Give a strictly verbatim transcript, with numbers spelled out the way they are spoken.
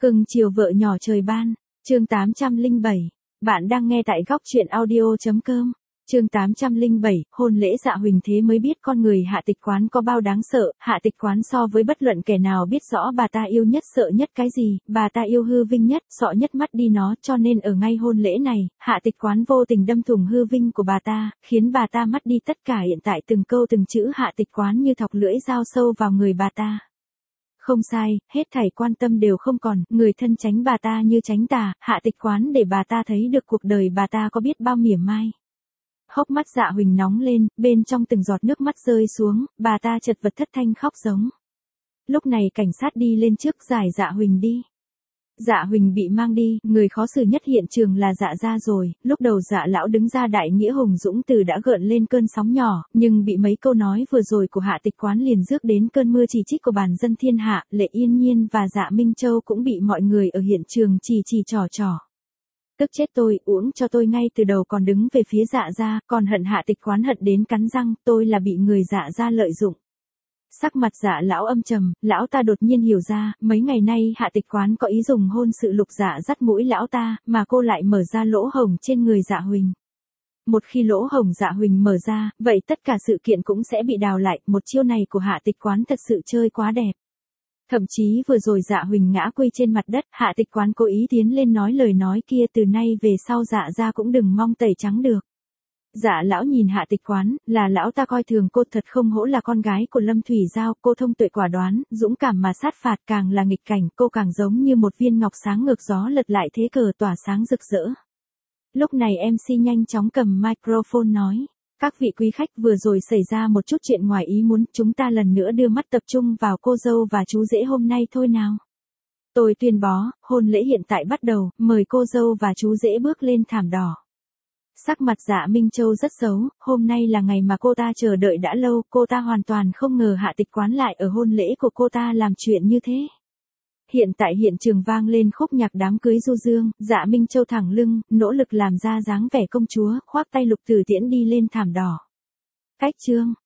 Cưng chiều vợ nhỏ trời ban, chương tám trăm lẻ bảy. Bạn đang nghe tại góc truyện audio chấm com. Chương tám trăm lẻ bảy, hôn lễ Dạ Huỳnh thế mới biết con người Hạ Tịch Quán có bao đáng sợ. Hạ Tịch Quán so với bất luận kẻ nào biết rõ bà ta yêu nhất sợ nhất cái gì, bà ta yêu hư vinh nhất, sợ nhất mất đi nó, cho nên ở ngay hôn lễ này, Hạ Tịch Quán vô tình đâm thủng hư vinh của bà ta, khiến bà ta mất đi tất cả. Hiện tại từng câu từng chữ Hạ Tịch Quán như thọc lưỡi dao sâu vào người bà ta. Không sai, hết thảy quan tâm đều không còn, người thân tránh bà ta như tránh tà, Hạ Tịch Quán để bà ta thấy được cuộc đời bà ta có biết bao mỉa mai. Hốc mắt Dạ Huỳnh nóng lên, bên trong từng giọt nước mắt rơi xuống, bà ta chật vật thất thanh khóc giống. Lúc này cảnh sát đi lên trước giải Dạ Huỳnh đi. Dạ Huỳnh bị mang đi, người khó xử nhất hiện trường là Dạ gia rồi, lúc đầu Dạ lão đứng ra đại nghĩa hùng dũng từ đã gợn lên cơn sóng nhỏ, nhưng bị mấy câu nói vừa rồi của Hạ Tịch Quán liền rước đến cơn mưa chỉ trích của bản dân thiên hạ. Lệ Yên Nhiên và Dạ Minh Châu cũng bị mọi người ở hiện trường chỉ chỉ trò trò. Tức chết tôi, uổng cho tôi ngay từ đầu còn đứng về phía Dạ gia, còn hận Hạ Tịch Quán hận đến cắn răng, tôi là bị người Dạ gia lợi dụng. Sắc mặt Dạ lão âm trầm, lão ta đột nhiên hiểu ra, mấy ngày nay Hạ Tịch Quán có ý dùng hôn sự Lục Dạ dắt mũi lão ta, mà cô lại mở ra lỗ hổng trên người Dạ Huỳnh. Một khi lỗ hổng Dạ Huỳnh mở ra, vậy tất cả sự kiện cũng sẽ bị đào lại, một chiêu này của Hạ Tịch Quán thật sự chơi quá đẹp. Thậm chí vừa rồi Dạ Huỳnh ngã quỵ trên mặt đất, Hạ Tịch Quán cố ý tiến lên nói lời nói kia, từ nay về sau Dạ gia cũng đừng mong tẩy trắng được. Dạ lão nhìn Hạ Tịch Quán, là lão ta coi thường cô, thật không hổ là con gái của Lâm Thủy Giao, cô thông tuệ quả đoán, dũng cảm mà sát phạt, càng là nghịch cảnh, cô càng giống như một viên ngọc sáng ngược gió lật lại thế cờ tỏa sáng rực rỡ. Lúc này em xê nhanh chóng cầm microphone nói, các vị quý khách, vừa rồi xảy ra một chút chuyện ngoài ý muốn, chúng ta lần nữa đưa mắt tập trung vào cô dâu và chú rể hôm nay thôi nào. Tôi tuyên bố, hôn lễ hiện tại bắt đầu, mời cô dâu và chú rể bước lên thảm đỏ. Sắc mặt Dạ Minh Châu rất xấu, hôm nay là ngày mà cô ta chờ đợi đã lâu, cô ta hoàn toàn không ngờ Hạ Tịch Quán lại ở hôn lễ của cô ta làm chuyện như thế. Hiện tại hiện trường vang lên khúc nhạc đám cưới du dương, Dạ Minh Châu thẳng lưng, nỗ lực làm ra dáng vẻ công chúa, khoác tay Lục Tử Tiễn đi lên thảm đỏ. Cách chương